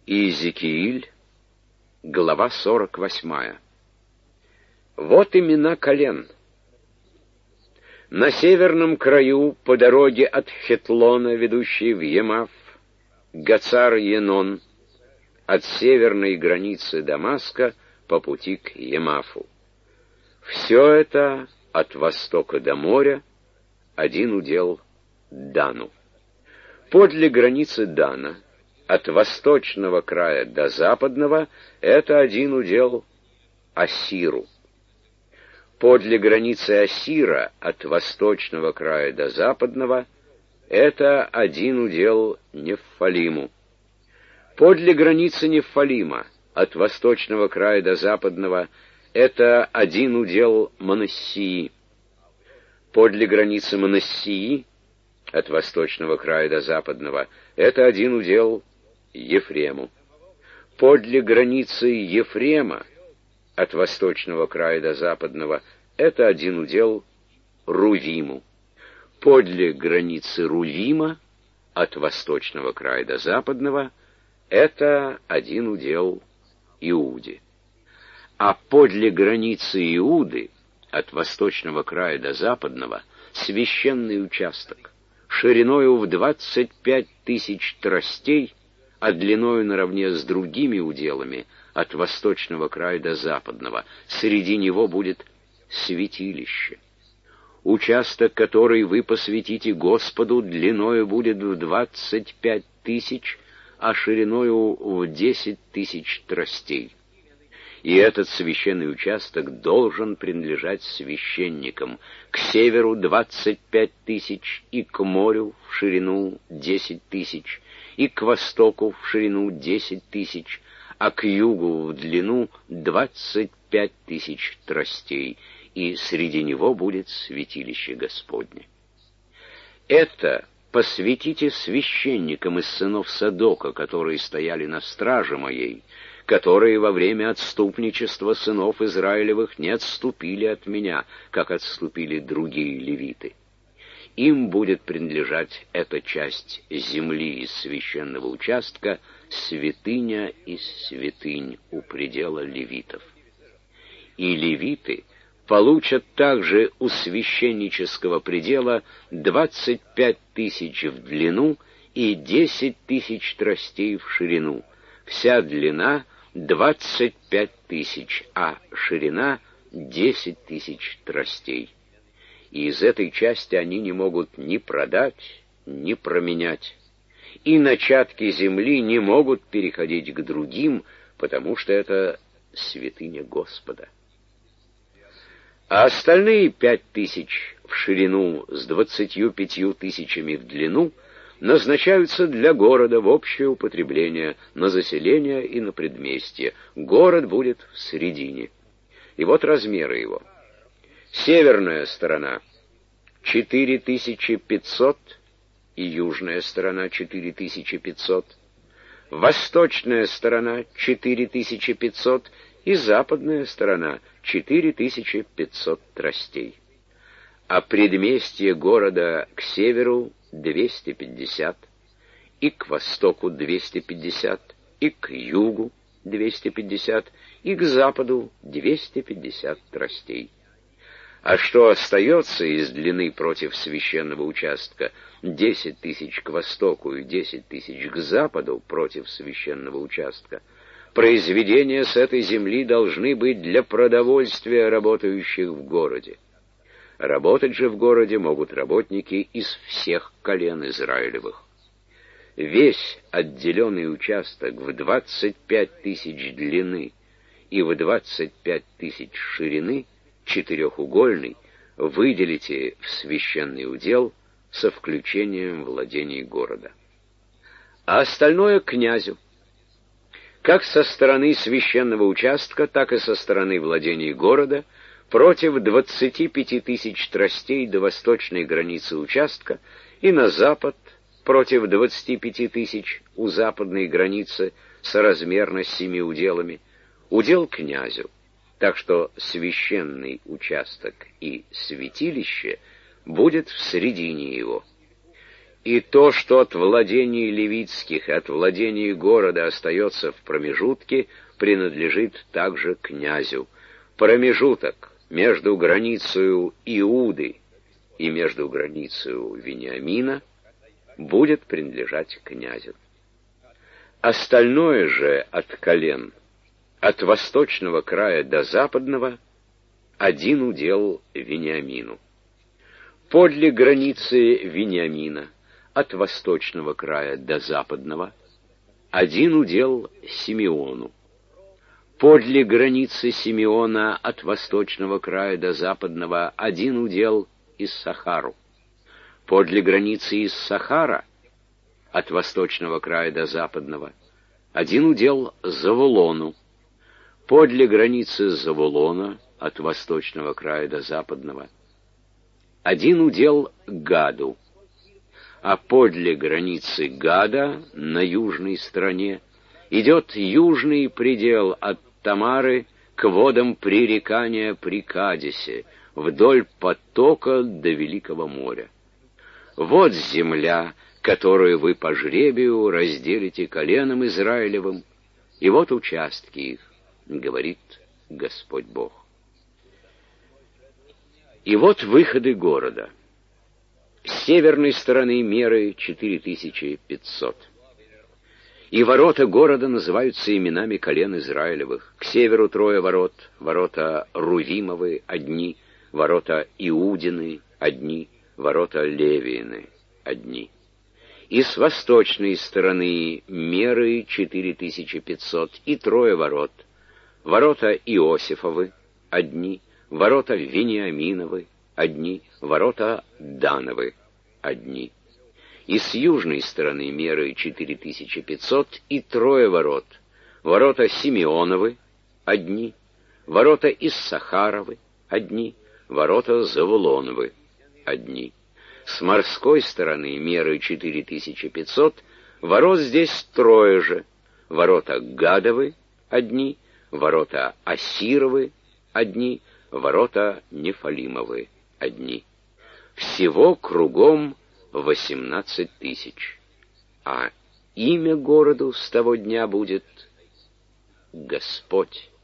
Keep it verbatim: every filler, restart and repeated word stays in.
Иезекииль, глава сорок восьмая. Вот имена колен. На северном краю, по дороге от Хетлона, ведущей в Емаф, Гацар-Енон, от северной границы Дамаска по пути к Емафу. Все это от востока до моря, один удел Дану. Подле границы Дана, от восточного края до западного, это один удел Ассиру. Подле границы Ассира, от восточного края до западного, это один удел Неффалиму. Подле границы Неффалима, от восточного края до западного, это один удел Манассии. Подле границы Манассии, от восточного края до западного, это один удел Ефрему. Подле границы Ефрема, от восточного края до западного, это один удел Рувиму. Подле границы Рувима, от восточного края до западного, это один удел Иуде. А подле границы Иуды, от восточного края до западного, священный участок, шириною в двадцать пять тысяч тростей, а длиною наравне с другими уделами, от восточного края до западного. Среди него будет святилище. Участок, который вы посвятите Господу, длиною будет в двадцать пять тысяч, а шириною в десять тысяч тростей. И этот священный участок должен принадлежать священникам. К северу двадцать пять тысяч, и к морю в ширину десять тысяч, и к востоку в ширину десять тысяч, а к югу в длину двадцать пять тысяч тростей, и среди него будет святилище Господне. Это посвятите священникам из сынов Садока, которые стояли на страже моей, которые во время отступничества сынов Израилевых не отступили от меня, как отступили другие левиты. Им будет принадлежать эта часть земли из священного участка, святыня из святынь у предела левитов. И левиты получат также у священнического предела двадцать пять тысяч в длину и десять тысяч тростей в ширину. Вся длина двадцать пять тысяч, а ширина десять тысяч тростей. И из этой части они не могут ни продать, ни променять. И начатки земли не могут переходить к другим, потому что это святыня Господа. А остальные пять тысяч в ширину с двадцатью пятью тысячами в длину назначаются для города в общее употребление, на заселение и на предместье. Город будет в середине. И вот размеры его. Северная сторона — четыре тысячи пятьсот, и южная сторона — четыре тысячи пятьсот. Восточная сторона — четыре тысячи пятьсот, и западная сторона — четыре тысячи пятьсот тростей. А предместье города к северу — двести пятьдесят, и к востоку — двести пятьдесят, и к югу — двести пятьдесят, и к западу — двести пятьдесят тростей. А что остается из длины против священного участка — десять тысяч к востоку и десять тысяч к западу против священного участка, произведения с этой земли должны быть для продовольствия работающих в городе. Работать же в городе могут работники из всех колен Израилевых. Весь отделенный участок в двадцать пять тысяч длины и в двадцать пять тысяч ширины, четырехугольный, выделите в священный удел со включением владений города. А остальное князю, как со стороны священного участка, так и со стороны владений города, против двадцати пяти тысяч тростей до восточной границы участка, и на запад против двадцати пяти тысяч у западной границы соразмерно с семи уделами, удел князю, так что священный участок и святилище будет в середине его. И то, что от владений левитских и от владений города остается в промежутке, принадлежит также князю. Промежуток между границей Иуды и между границей Вениамина будет принадлежать князю. Остальное же от колен, от восточного края до западного, один удел Вениамину. Подле границы Вениамина, от восточного края до западного, один удел Симеону. Подле границы Симеона, от восточного края до западного, один удел Иссахару. Подле границы Иссахара, от восточного края до западного, один удел Завулону. Подле границы Завулона, от восточного края до западного, один удел Гаду. А подле границы Гада, на южной стороне, идет южный предел от Тамары к водам пререкания при Кадесе, вдоль потока до Великого моря. Вот земля, которую вы по жребию разделите коленом Израилевым, и вот участки их, говорит Господь Бог. И вот выходы города. С северной стороны меры четыре тысячи пятьсот. И ворота города называются именами колен Израилевых. К северу трое ворот, ворота Рувимовы одни, ворота Иудины одни, ворота Левиины одни. И с восточной стороны меры четыре тысячи пятьсот и трое ворот, ворота Иосифовы одни, ворота Вениаминовы одни, ворота Дановы одни. И с южной стороны меры четыре тысячи пятьсот и трое ворот, ворота Симеоновы одни, ворота Иссахаровы одни, ворота Завулоновы одни. С морской стороны меры четыре тысячи пятьсот, ворот здесь трое же, ворота Гадовы одни, ворота Асировы одни, ворота Нефалимовы одни. Всего кругом восемнадцать тысяч. А имя городу с того дня будет Господь